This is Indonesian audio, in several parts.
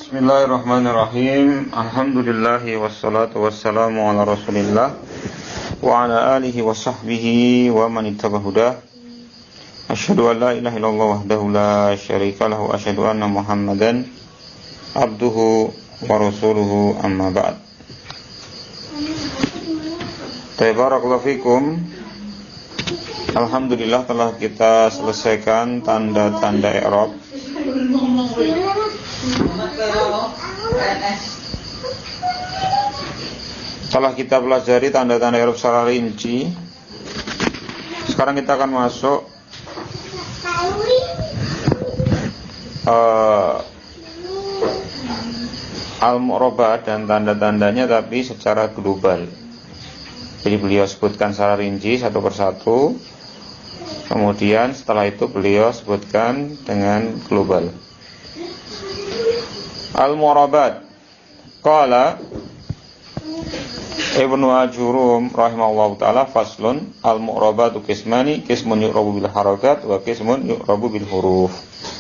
Bismillahirrahmanirrahim. Alhamdulillahi wassalatu wassalamu ala Rasulillah wa ala alihi wa sahbihi wa man ittaba'a hudah. Asyhadu an la ilaha illallah wahdahu la syarika lahu wa asyhadu anna Muhammadan abduhu wa rasuluhu, amma ba'd. Barakallahu fikum. Alhamdulillah telah kita selesaikan tanda-tanda i'rab. Setelah kita pelajari tanda-tanda i'rab secara rinci, sekarang kita akan masuk al-mu'rabat dan tanda-tandanya, tapi secara global. Jadi beliau sebutkan secara rinci satu persatu, kemudian setelah itu beliau sebutkan dengan global. Al-mu'rabat. Qala Ibnu Ajurum rahimahullahu ta'ala, faslun al-mu'rabatu qismani, qismun yu'rabu bil harakat wa qismun yu'rabu bil huruf.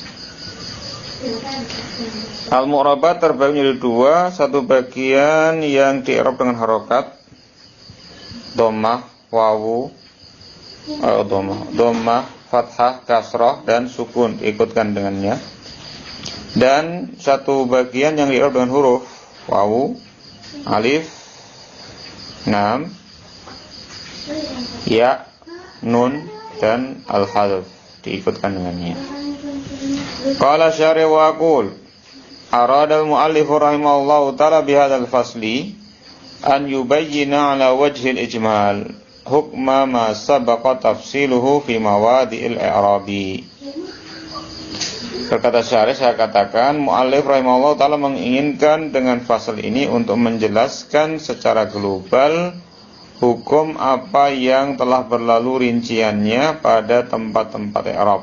Al-mu'rabat terbagi menjadi dua, satu bagian yang di-i'rab dengan harokat, dhammah, wawu, dhammah, fathah, kasrah dan sukun diikutkan dengannya. Dan satu bagian yang di-i'rab dengan huruf, wawu, alif, lam, ya, nun dan al-hadf diikutkan dengannya. Qala syarih wa aqul arada al-muallif rahimahullahu ta'ala bihadzal fasli an yubayyina ala wajhil ijmal hukma ma sabaqa tafsiluhu fi mawadi'il i'rabi. Berkata syarih, saya katakan muallif rahimahullah ta'ala menginginkan dengan fasal ini untuk menjelaskan secara global hukum apa yang telah berlalu rinciannya pada tempat-tempat i'rab.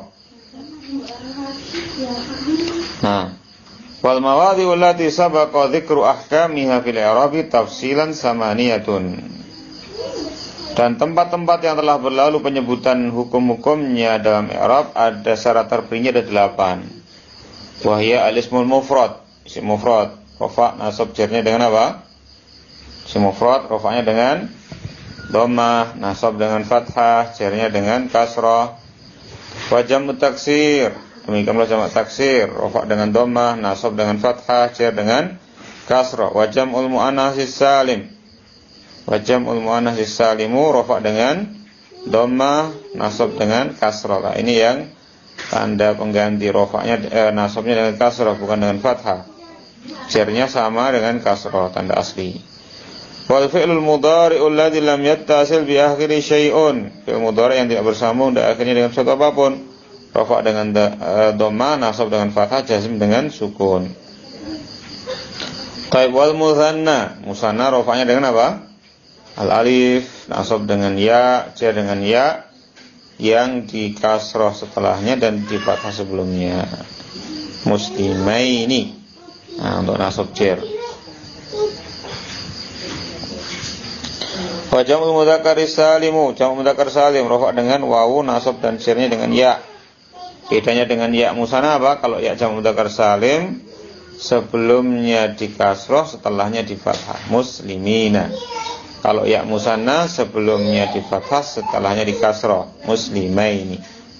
Nah, wal mawadhi'u allati sabaqa dzikru ahkamiha fil i'rabi tafsilan samaniyatun. Dan tempat-tempat yang telah berlalu penyebutan hukum-hukumnya dalam i'rab ada syarat terperinya ada 8. Wahya al-ismul mufrad, isim mufrad, rafa nasab jarnya dengan apa? Isim mufrad rafa'nya dengan dhammah, nasab dengan fathah, jarnya dengan kasrah. Wa jam'u taksir, demikianlah jamak taksir, rafa dengan dhammah, nasab dengan fathah, jar dengan kasrah. Wa jam'ul muannatsis salim, wa jam'ul muannatsis salimu, rafa dengan dhammah, nasab dengan kasrah. Nah, ini yang tanda pengganti rafa'nya, nasabnya dengan kasrah bukan dengan fathah. Jarnya sama dengan kasrah, tanda asli. Wal fi'lul mudhari'u alladzi lam yattasil bi akhiri syai'un, fi'il mudhari' yang tidak bersambung dan akhirnya dengan sesuatu apapun, rafa' dengan dhammah, nasab dengan fathah, jazm dengan sukun. Taib wal mutsanna, musanna rafa'nya dengan apa? Al alif, nasab dengan ya, jar dengan ya yang di kasrah setelahnya dan di fathah sebelumnya. Muslimaini, nah, untuk nasab jar. Wa jam'ul mudzakkar salimu, jamak mudzakkar salim rafa' dengan wawu, nasab dan jarnya dengan ya. Bedanya dengan ya musanna apa? Kalau ya jamak mudzakkar salim sebelumnya di kasrah, setelahnya di fathah. Muslimina. Kalau ya musanna sebelumnya di fathah, setelahnya di kasrah. Muslimaini.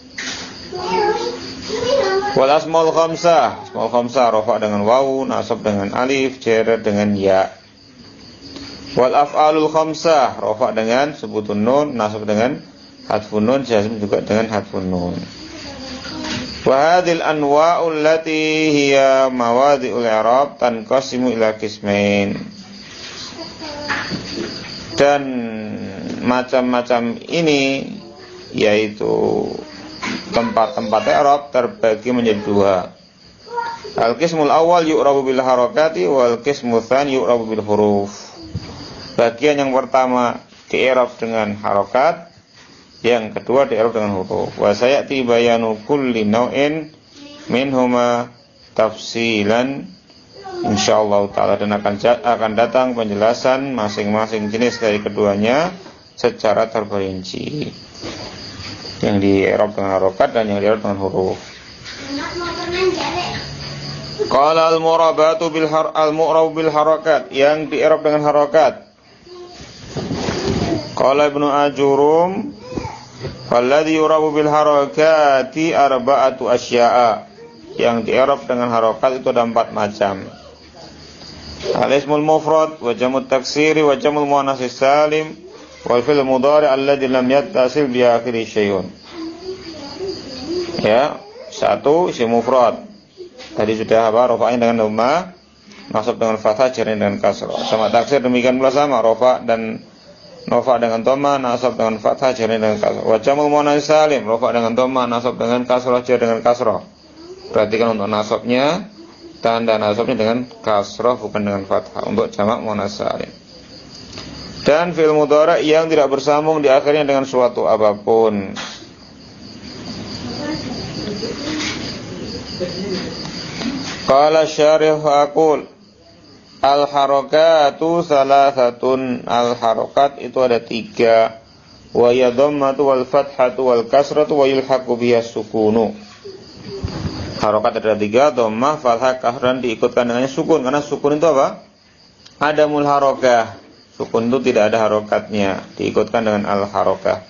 Wal asmaul khamsah, asmaul khamsah rafa' dengan wawu, nasab dengan alif, jar dengan ya. Wal af'alul khamsah rafa' dengan subutun nun, nasab dengan hadfun nun, jazm juga dengan hadfun nun. Wa hadhil anwa'ul lati hiya mawadhi'ul i'rab tanqasimu ila qismain. Dan macam-macam ini, yaitu tempat-tempat i'rab, terbagi menjadi dua. Al-qismul awal yu'rabu bil harakati wal qismul tsani yu'rabu bil huruf. Bagian yang pertama di-i'rab dengan harakat, yang kedua di-i'rab dengan huruf. Wa sayati bayanu kulli naw'in minhuma tafsilan insyaallah ta'ala, dan akan datang penjelasan masing-masing jenis dari keduanya secara terperinci, yang di i'rab dengan harokat dan yang di i'rab dengan huruf. Qala al-mu'rabatu al-mu'rab bil harakat, yang di-i'rab dengan harakat. Qala Ibnu Ajurum, falladhi yurabu bil harakati arba'atu asya'a, yang di-i'rab dengan harakat itu ada 4 macam. Al-ismul mufrad wa jamut taksiri wa jamul muannats salim wal fi'l mudhari' alladhi lam yattasil bi akhiri syai'un. Ya, 1 isim mufrad. Tadi sudah apa? Rafa'in dengan dhamma, nasab dengan fathah, jar dengan kasrah. Sama taksir demikian pula sama, rafa' dan rafa' dengan dhamma, nasab dengan fathah, jar dengan kasrah. Wa jamul muannats salim, rafa' dengan dhamma, nasab dengan kasrah, jar dengan kasrah. Perhatikan untuk nasabnya, tanda nasabnya dengan kasrah bukan dengan fathah untuk jamak muannats salim. Dan fi'il mudhari' yang tidak bersambung di akhirnya dengan suatu apapun. Qala syarih aqul al-harakatu salasatun, al-harakat itu ada 3, wa ya dhammatu wal fathatu wal kasratu wa yulhaqu biha sukunu. Harakat ada 3, dhammah, fathah, kasrah, diikutkan dengannya sukun, karena sukun itu apa? Adamul harakah. Sukun itu tidak ada harakatnya, diikutkan dengan al-harakah.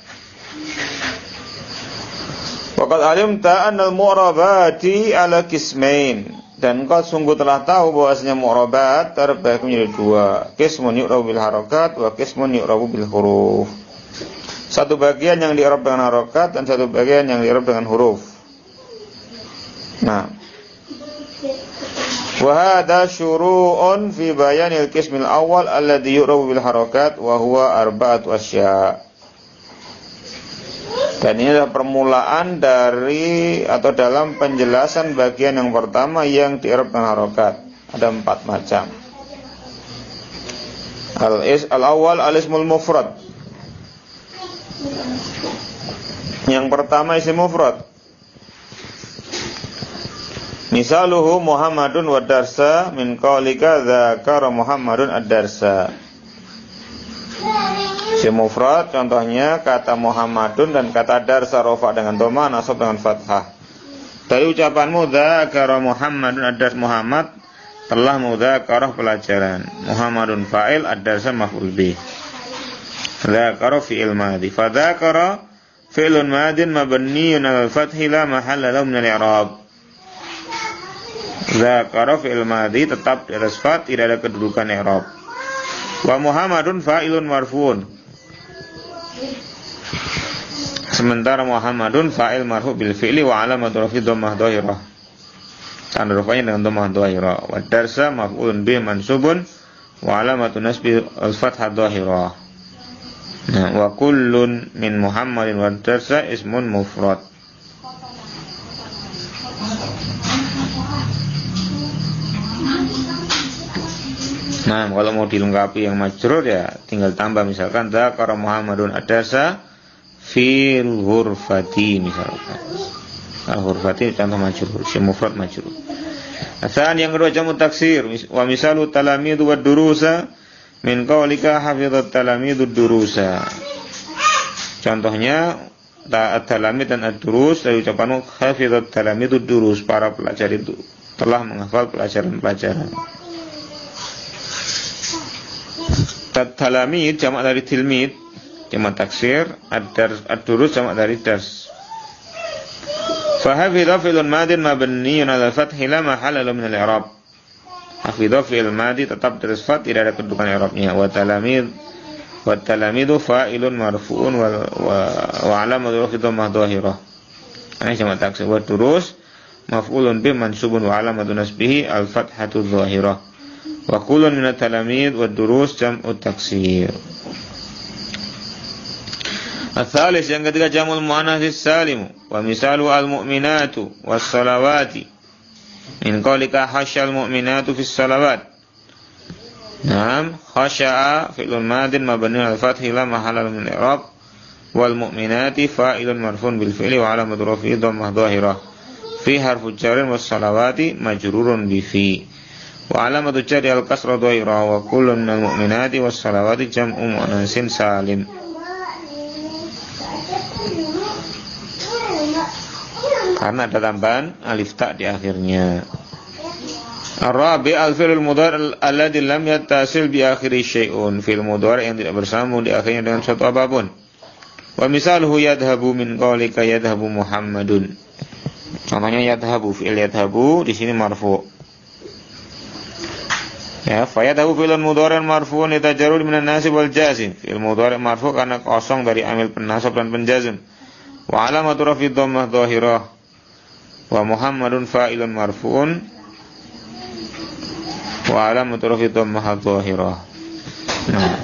Waqad alimta annal mu'rabati ala qismain, dan kau sungguh telah tahu bahwasanya mu'rabat terbagi menjadi 2, qismun yu'rabu bil harakat wa qismun yu'rabu bil huruf. Satu bagian yang di'rab dengan harakat dan satu bagian yang di'rab dengan huruf. Nah, wa hadha syuru'un fi bayanil qismil awwal alladhi yu'rabu bil harakat wa huwa arba'atu asya'. Dan ini adalah permulaan dari atau dalam penjelasan bagian yang pertama yang di-i'rab dengan harakat. Ada 4 macam. Al-awwal al-ismul mufrad. Yang pertama isim mufrad. Misaluhu Muhammadun wa darsa min qaulika dzakara Muhammadun ad-darsa. Isim mufrad contohnya kata Muhammadun dan kata darsa, rafa' dengan dhamma, nasab dengan fathah. Dari ucapanmu dzakara Muhammadun ad-dars, Muhammad telah mudzakarah pelajaran. Muhammadun fa'il, ad-darsa maf'ul bih. Dzakara fi'il madhi. Fa dzakara fi'lun madin mabniyyun 'alal fathi la mahalla lahu min al-i'rab. Dzakara fi'il madhi tetap di atas fath, tidak ada kedudukan i'rab. Wa Muhammadun fa'ilun marfu'un. Sementara Muhammadun fa'il marfu' bil fi'li wa alamatu rafi dhammah dhahirah. Tanda rafa'nya dengan dhammah dhahirah. Wa darsa maf'ulun bih mansubun wa alamatu nasbi al-fathah dhahirah. Nah, wa kullun min Muhammadin wa darsa ismun mufrad. Nah, kalau mau dilengkapi yang majrur ya tinggal tambah, misalkan dzakara Muhammadun ad-darsa fil ghurfati, misalkan. Al-ghurfati contoh majrur, isim mufrad majrur. Asal yang kedua jamu taksir, wa misalu talamidu wad durusa min qaulika hafizat talamidu durusa. Contohnya at-talamid dan ad-durus dari ucapanmu hafizat talamidu durus, para pelajar itu telah menghafal pelajaran-pelajaran. At-talamid jamak dari tilmid, jamak taksir, ad-durus jamak dari dars. Fa hafidha fi'lun madin mabniyyun 'ala al-fathi la mahalla lahu min al-i'rab. Hafidha fi'il madi tetap dari fath, tidak ada kedudukan i'rabnya. Wa talamidu fa'ilun marfu'un wa 'alamatu rafi dhammah dhahirah. Ini jamak taksir. Wa durus maf'ulun bih mansubun wa 'alamatu nasbihi al-fathatu dhahirah. Wa kullun min at-talamid wa durus jam'u taksir. Al-thalith yang ketiga jamul muannats salim, wa misalu al-mu'minatu was-salawati min qaulika hasyal mu'minatu fis salawat. Naam, khasya'a fi'lun madin mabniun al-fathi la mahalla min al-i'rab, wal mu'minati fa'ilun marfu'un bil fi'li wa 'alamatu raf'ihi dhammah dhahirah. Fi harfu jarrin was-salawati majrurun bi fi. Wa 'alamatu jarri al-kasra dhahirah, wa kullun minal mu'minati was-salawati jam'u muannatsin salim. Karena ada tambahan alif ta di akhirnya. Ar-rabi' al-fi'lul mudhari' alladhi lam yattasil bi akhiri syai'un, fi'il mudhari' yang tidak bersambung di akhirnya dengan suatu apapun. Wa misaluhu yadhhabu min qawlika yadhhabu Muhammadun. Contohnya yadhhabu, fi'il yadhhabu di sini marfu'. Ya, fa yadhhabu fi'lun mudhari' marfu'un litajarrud minan nasib wal jazim. Fi'il mudhari' marfu' karena kosong dari amil penasab dan penjazm. Wa alamatu raf'i dhammah dhahirah. Wa Muhammadun fa'ilun marfu'un. Wa alamatu raf'i dhammah dhahirah. Nah.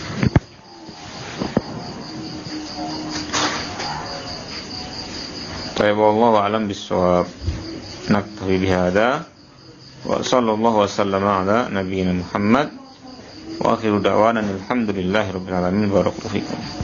Tayyib wallahu a'lam bis-shawab. Naktafi bihadza wa sallallahu wa sallama ala nabiyyina Muhammad wa akhiru da'wana alhamdulillahi rabbil alamin. Barakallahu fikum.